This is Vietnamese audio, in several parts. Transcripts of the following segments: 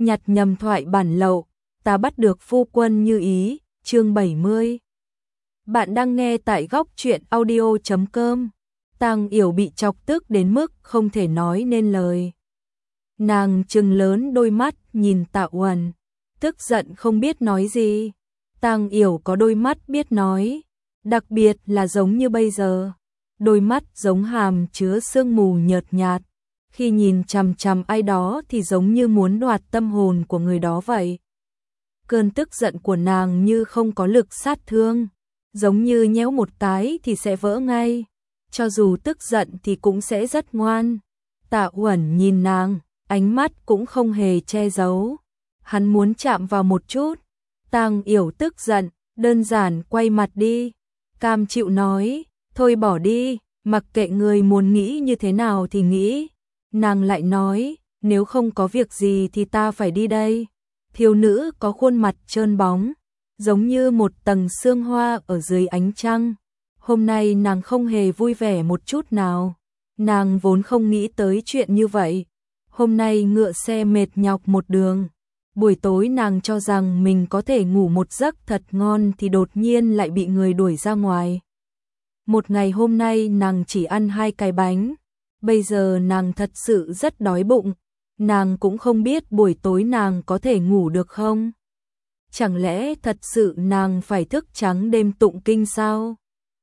nhặt nhầm thoại bản lậu, ta bắt được phu quân như ý, chương 70. Bạn đang nghe tại góc truyện audio.com. Tang Yểu bị chọc tức đến mức không thể nói nên lời. Nàng trừng lớn đôi mắt nhìn Tạ Uẩn, tức giận không biết nói gì. Tang Yểu có đôi mắt biết nói, đặc biệt là giống như bây giờ. Đôi mắt giống hàm chứa sương mù nhợt nhạt, khi nhìn chằm chằm ai đó thì giống như muốn đoạt tâm hồn của người đó vậy. Cơn tức giận của nàng như không có lực sát thương, giống như nhéo một cái thì sẽ vỡ ngay, cho dù tức giận thì cũng sẽ rất ngoan. Tạ Uẩn nhìn nàng, ánh mắt cũng không hề che giấu. Hắn muốn chạm vào một chút. Tang Yểu tức giận, đơn giản quay mặt đi. Cam chịu nói, thôi bỏ đi, mặc kệ người muốn nghĩ như thế nào thì nghĩ. Nàng lại nói, nếu không có việc gì thì ta phải đi đây. Thiếu nữ có khuôn mặt trơn bóng, giống như một tầng sương hoa ở dưới ánh trăng. Hôm nay nàng không hề vui vẻ một chút nào. Nàng vốn không nghĩ tới chuyện như vậy. Hôm nay ngựa xe mệt nhọc một đường. Buổi tối nàng cho rằng mình có thể ngủ một giấc thật ngon thì đột nhiên lại bị người đuổi ra ngoài. Một ngày hôm nay nàng chỉ ăn 2 cái bánh. Bây giờ nàng thật sự rất đói bụng. Nàng cũng không biết buổi tối nàng có thể ngủ được không. Chẳng lẽ thật sự nàng phải thức trắng đêm tụng kinh sao?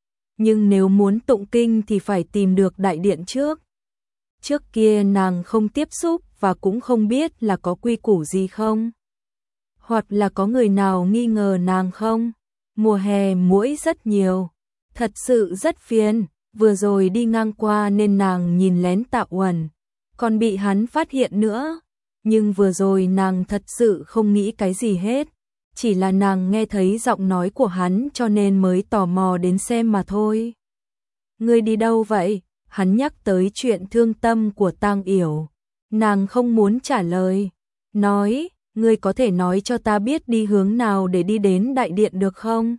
Nhưng nếu muốn tụng kinh thì phải tìm được đại điện trước. Trước kia nàng không tiếp xúc và cũng không biết là có quy củ gì không. Hoặc là có người nào nghi ngờ nàng không. Mùa hè muỗi rất nhiều. Thật sự rất phiền. Vừa rồi đi ngang qua nên nàng nhìn lén Tạ Uẩn, còn bị hắn phát hiện nữa. Nhưng vừa rồi nàng thật sự không nghĩ cái gì hết. Chỉ là nàng nghe thấy giọng nói của hắn cho nên mới tò mò đến xem mà thôi. Ngươi đi đâu vậy? Hắn nhắc tới chuyện thương tâm của Tang Yểu. Nàng không muốn trả lời. Nói, ngươi có thể nói cho ta biết đi hướng nào để đi đến đại điện được không?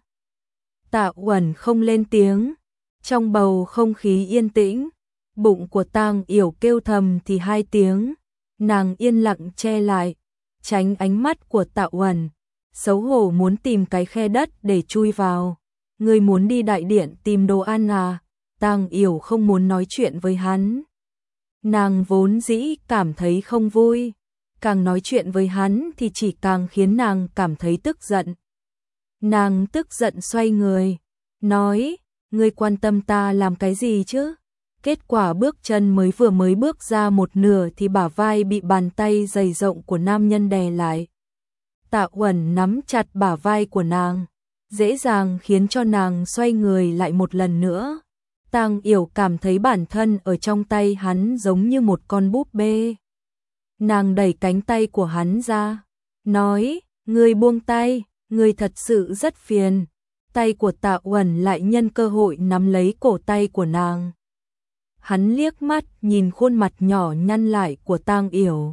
Tạ Uẩn không lên tiếng. Trong bầu không khí yên tĩnh, bụng của Tang Yểu kêu thầm thì 2 tiếng. Nàng yên lặng che lại, tránh ánh mắt của Tạ Uẩn, xấu hổ muốn tìm cái khe đất để chui vào. Ngươi muốn đi đại điện tìm đồ ăn à? Tang Yểu không muốn nói chuyện với hắn. Nàng vốn dĩ cảm thấy không vui, càng nói chuyện với hắn thì chỉ càng khiến nàng cảm thấy tức giận. Nàng tức giận xoay người, nói, ngươi quan tâm ta làm cái gì chứ? Kết quả bước chân vừa mới bước ra một nửa thì bả vai bị bàn tay dày rộng của nam nhân đè lại. Tạ Uẩn nắm chặt bả vai của nàng, dễ dàng khiến cho nàng xoay người lại một lần nữa. Tang Yểu cảm thấy bản thân ở trong tay hắn giống như một con búp bê. Nàng đẩy cánh tay của hắn ra, nói, ngươi buông tay, ngươi thật sự rất phiền. Tay của Tạ Uẩn lại nhân cơ hội nắm lấy cổ tay của nàng. Hắn liếc mắt nhìn khuôn mặt nhỏ nhăn lại của Tang Yểu.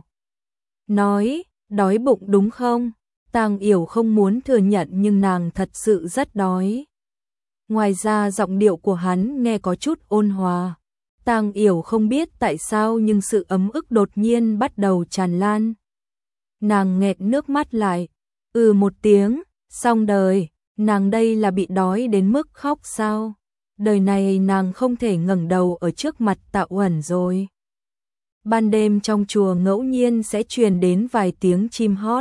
Nói, đói bụng đúng không? Tang Yểu không muốn thừa nhận nhưng nàng thật sự rất đói. Ngoài ra giọng điệu của hắn nghe có chút ôn hòa. Tang Yểu không biết tại sao nhưng sự ấm ức đột nhiên bắt đầu tràn lan. Nàng nghẹn nước mắt lại. Một tiếng, xong đời. Nàng đây là bị đói đến mức khóc sao? Đời này nàng không thể ngẩng đầu ở trước mặt Tạ Uẩn rồi. Ban đêm trong chùa ngẫu nhiên sẽ truyền đến vài tiếng chim hót.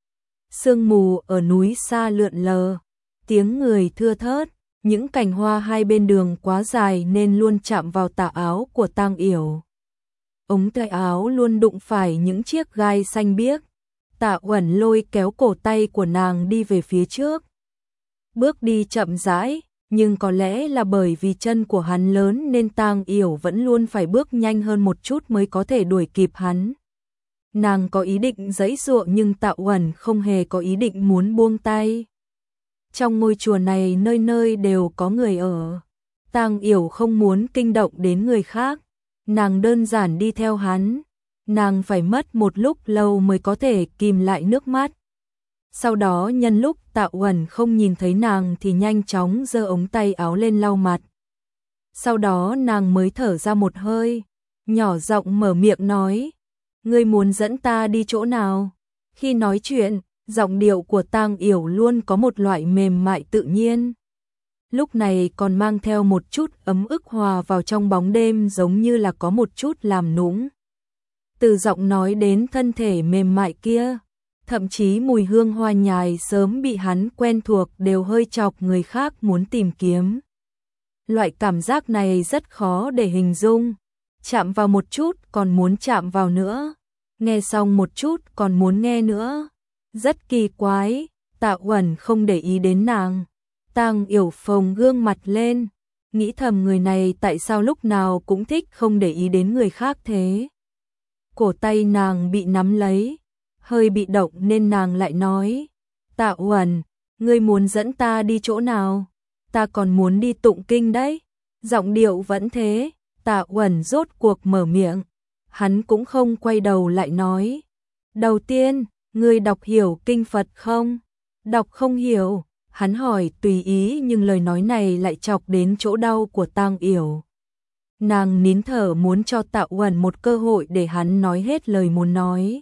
Sương mù ở núi xa lượn lờ, tiếng người thưa thớt, những cành hoa hai bên đường quá dài nên luôn chạm vào tà áo của Tang Yểu. Ống tay áo luôn đụng phải những chiếc gai xanh biếc. Tạ Uẩn lôi kéo cổ tay của nàng đi về phía trước. Bước đi chậm rãi, nhưng có lẽ là bởi vì chân của hắn lớn nên Tang Yểu vẫn luôn phải bước nhanh hơn một chút mới có thể đuổi kịp hắn. Nàng có ý định giãy giụa nhưng Tạ Uẩn không hề có ý định muốn buông tay. Trong ngôi chùa này nơi nơi đều có người ở. Tang Yểu không muốn kinh động đến người khác. Nàng đơn giản đi theo hắn. Nàng phải mất một lúc lâu mới có thể kìm lại nước mắt. Sau đó nhân lúc Tạ Uẩn không nhìn thấy nàng thì nhanh chóng giơ ống tay áo lên lau mặt. Sau đó nàng mới thở ra một hơi, nhỏ giọng mở miệng nói, ngươi muốn dẫn ta đi chỗ nào? Khi nói chuyện, giọng điệu của Tang Yểu luôn có một loại mềm mại tự nhiên. Lúc này còn mang theo một chút ấm ức hòa vào trong bóng đêm, giống như là có một chút làm nũng. Từ giọng nói đến thân thể mềm mại kia, thậm chí mùi hương hoa nhài sớm bị hắn quen thuộc đều hơi chọc người khác muốn tìm kiếm. Loại cảm giác này rất khó để hình dung. Chạm vào một chút còn muốn chạm vào nữa, nghe xong một chút còn muốn nghe nữa. Rất kỳ quái. Tạ Uẩn không để ý đến nàng. Tang Yểu phồng gương mặt lên, nghĩ thầm người này tại sao lúc nào cũng thích không để ý đến người khác thế. Cổ tay nàng bị nắm lấy, hơi bị động nên nàng lại nói, Tạ Uẩn, ngươi muốn dẫn ta đi chỗ nào? Ta còn muốn đi tụng kinh đấy. Giọng điệu vẫn thế. Tạ Uẩn rốt cuộc mở miệng, hắn cũng không quay đầu lại nói, đầu tiên, ngươi đọc hiểu kinh Phật không? Đọc không hiểu. Hắn hỏi tùy ý nhưng lời nói này lại chọc đến chỗ đau của Tang Yểu. Nàng nín thở muốn cho Tạ Uẩn một cơ hội để hắn nói hết lời muốn nói.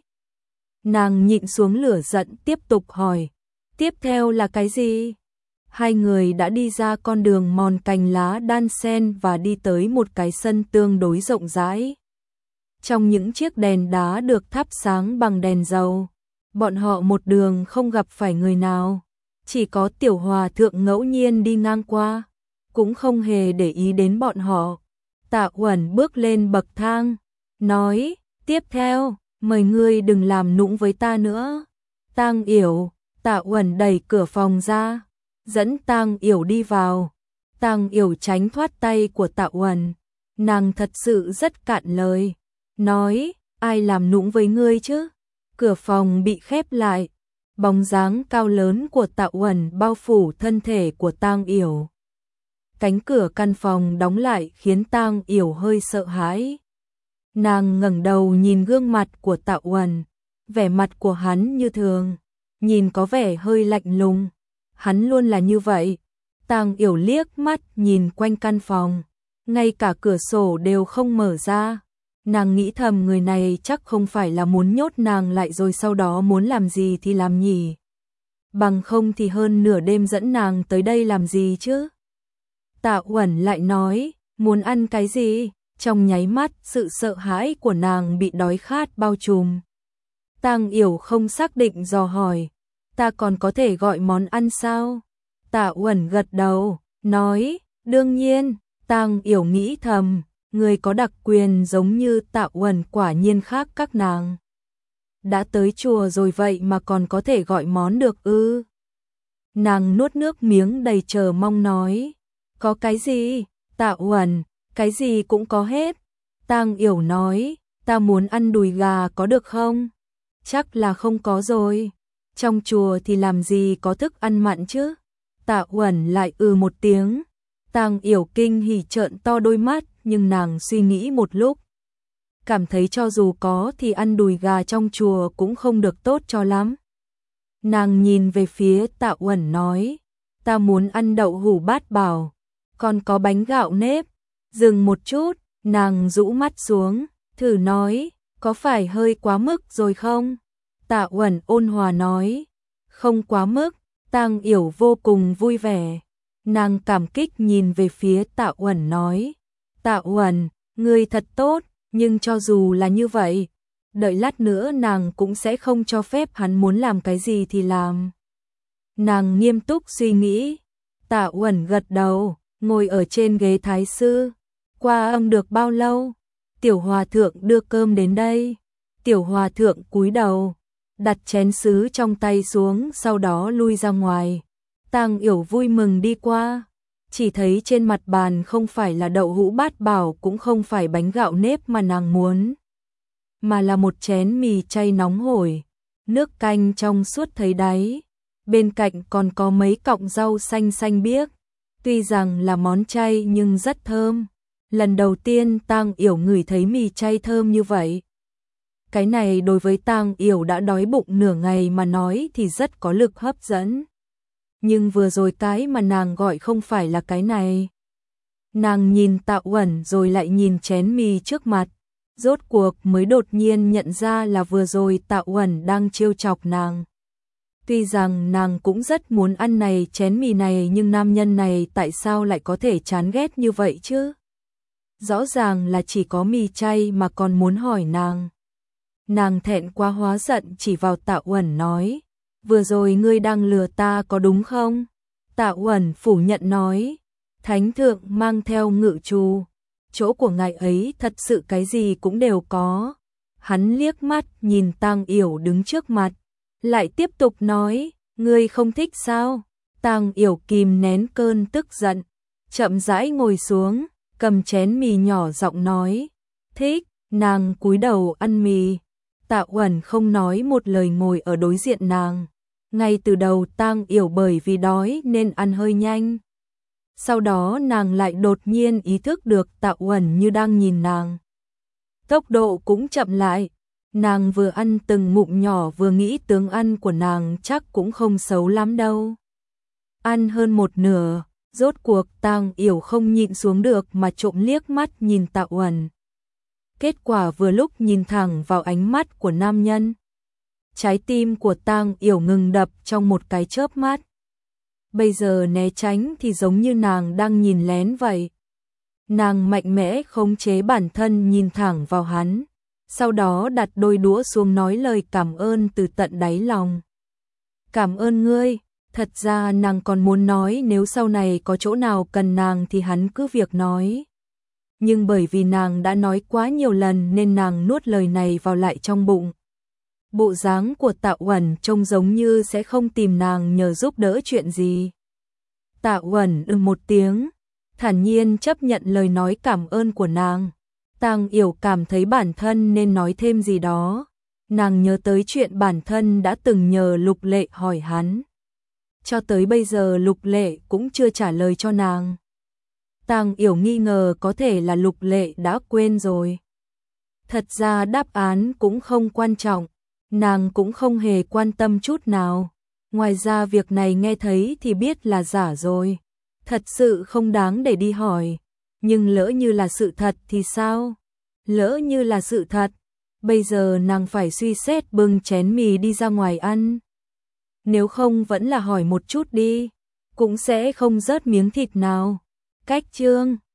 Nàng nhịn xuống lửa giận tiếp tục hỏi, tiếp theo là cái gì? Hai người đã đi ra con đường mòn cành lá đan sen và đi tới một cái sân tương đối rộng rãi. Trong những chiếc đèn đá được thắp sáng bằng đèn dầu, bọn họ một đường không gặp phải người nào. Chỉ có Tiểu Hòa Thượng ngẫu nhiên đi ngang qua, cũng không hề để ý đến bọn họ. Tạ Uẩn bước lên bậc thang, nói, tiếp theo, mời ngươi đừng làm nũng với ta nữa. Tang Yểu. Tạ Uẩn đẩy cửa phòng ra, dẫn Tang Yểu đi vào. Tang Yểu tránh thoát tay của Tạ Uẩn. Nàng thật sự rất cạn lời, nói, ai làm nũng với ngươi chứ? Cửa phòng bị khép lại. Bóng dáng cao lớn của Tạ Uẩn bao phủ thân thể của Tang Yểu. Cánh cửa căn phòng đóng lại khiến Tang Yểu hơi sợ hãi. Nàng ngẩng đầu nhìn gương mặt của Tạ Uẩn, vẻ mặt của hắn như thường, nhìn có vẻ hơi lạnh lùng. Hắn luôn là như vậy. Tang Yểu liếc mắt nhìn quanh căn phòng, ngay cả cửa sổ đều không mở ra. Nàng nghĩ thầm người này chắc không phải là muốn nhốt nàng lại rồi sau đó muốn làm gì thì làm nhỉ. Bằng không thì hơn nửa đêm dẫn nàng tới đây làm gì chứ? Tạ Uẩn lại nói, muốn ăn cái gì? Trong nháy mắt, sự sợ hãi của nàng bị đói khát bao trùm. Tang Yểu không xác định dò hỏi, ta còn có thể gọi món ăn sao? Tạ Uẩn gật đầu, nói, đương nhiên. Tang Yểu nghĩ thầm, người có đặc quyền giống như Tạ Uẩn quả nhiên khác các nàng. Đã tới chùa rồi vậy mà còn có thể gọi món được ư? Nàng nuốt nước miếng đầy chờ mong nói, có cái gì? Tạ Uẩn, cái gì cũng có hết. Tang Yểu nói, ta muốn ăn đùi gà có được không? Chắc là không có rồi. Trong chùa thì làm gì có thức ăn mặn chứ? Tạ Uẩn lại một tiếng. Tang Yểu kinh hỉ trợn to đôi mắt, nhưng nàng suy nghĩ một lúc, cảm thấy cho dù có thì ăn đùi gà trong chùa cũng không được tốt cho lắm. Nàng nhìn về phía Tạ Uẩn nói, ta muốn ăn đậu hũ bát bảo, còn có bánh gạo nếp. Dừng một chút, nàng rũ mắt xuống, thử nói, có phải hơi quá mức rồi không? Tạ Uẩn ôn hòa nói, không quá mức. Tang Yểu vô cùng vui vẻ. Nàng cảm kích nhìn về phía Tạ Uẩn nói, Tạ Uẩn, ngươi thật tốt, nhưng cho dù là như vậy, đợi lát nữa nàng cũng sẽ không cho phép hắn muốn làm cái gì thì làm. Nàng nghiêm túc suy nghĩ. Tạ Uẩn gật đầu, ngồi ở trên ghế thái sư. Qua âm được bao lâu? Tiểu Hòa Thượng đưa cơm đến đây. Tiểu Hòa Thượng cúi đầu, đặt chén sứ trong tay xuống, sau đó lui ra ngoài. Tang Yểu vui mừng đi qua, chỉ thấy trên mặt bàn không phải là đậu hũ bát bảo cũng không phải bánh gạo nếp mà nàng muốn, mà là một chén mì chay nóng hổi, nước canh trong suốt thấy đáy, bên cạnh còn có mấy cọng rau xanh xanh biếc. Tuy rằng là món chay nhưng rất thơm. Lần đầu tiên Tang Yểu ngửi thấy mì chay thơm như vậy. Cái này đối với Tang Yểu đã đói bụng nửa ngày mà nói thì rất có lực hấp dẫn. Nhưng vừa rồi cái mà nàng gọi không phải là cái này. Nàng nhìn Tạ Uẩn rồi lại nhìn chén mì trước mặt, Rốt cuộc mới đột nhiên nhận ra là vừa rồi Tạ Uẩn đang trêu chọc nàng. Tuy rằng nàng cũng rất muốn ăn này chén mì này, nhưng nam nhân này tại sao lại có thể chán ghét như vậy chứ? Rõ ràng là chỉ có mì chay mà còn muốn hỏi nàng. Nàng thẹn quá hóa giận chỉ vào Tạ Uẩn nói, vừa rồi ngươi đang lừa ta có đúng không? Tạ Uẩn phủ nhận nói, thánh thượng mang theo ngự trù, chỗ của ngài ấy thật sự cái gì cũng đều có. Hắn liếc mắt nhìn Tang Yểu đứng trước mặt, lại tiếp tục nói, ngươi không thích sao? Tang Yểu kìm nén cơn tức giận, chậm rãi ngồi xuống, cầm chén mì nhỏ giọng nói, thích. Nàng cúi đầu ăn mì. Tạ Uẩn không nói một lời ngồi ở đối diện nàng. Ngay từ đầu Tang Yểu bởi vì đói nên ăn hơi nhanh. Sau đó nàng lại đột nhiên ý thức được Tạ Uẩn như đang nhìn nàng. Tốc độ cũng chậm lại. Nàng vừa ăn từng ngụm nhỏ vừa nghĩ tướng ăn của nàng chắc cũng không xấu lắm đâu. Ăn hơn một nửa, rốt cuộc Tang Yểu không nhịn xuống được mà trộm liếc mắt nhìn Tạ Uẩn. Kết quả vừa lúc nhìn thẳng vào ánh mắt của nam nhân. Trái tim của Tang Yểu ngừng đập trong một cái chớp mắt. Bây giờ né tránh thì giống như nàng đang nhìn lén vậy. Nàng mạnh mẽ khống chế bản thân nhìn thẳng vào hắn. Sau đó đặt đôi đũa xuống nói lời cảm ơn từ tận đáy lòng. Cảm ơn ngươi. Thật ra nàng còn muốn nói nếu sau này có chỗ nào cần nàng thì hắn cứ việc nói. Nhưng bởi vì nàng đã nói quá nhiều lần nên nàng nuốt lời này vào lại trong bụng. Bộ dáng của Tạ Uẩn trông giống như sẽ không tìm nàng nhờ giúp đỡ chuyện gì. Tạ Uẩn một tiếng, thản nhiên chấp nhận lời nói cảm ơn của nàng. Tang Yểu cảm thấy bản thân nên nói thêm gì đó. Nàng nhớ tới chuyện bản thân đã từng nhờ Lục Lệ hỏi hắn. Cho tới bây giờ Lục Lệ cũng chưa trả lời cho nàng. Tang Yểu nghi ngờ có thể là Lục Lệ đã quên rồi. Thật ra đáp án cũng không quan trọng, nàng cũng không hề quan tâm chút nào. Ngoài ra việc này nghe thấy thì biết là giả rồi. Thật sự không đáng để đi hỏi. Nhưng lỡ như là sự thật thì sao? Lỡ như là sự thật, bây giờ nàng phải suy xét bưng chén mì đi ra ngoài ăn. Nếu không vẫn là hỏi một chút đi, cũng sẽ không rớt miếng thịt nào. Cách chương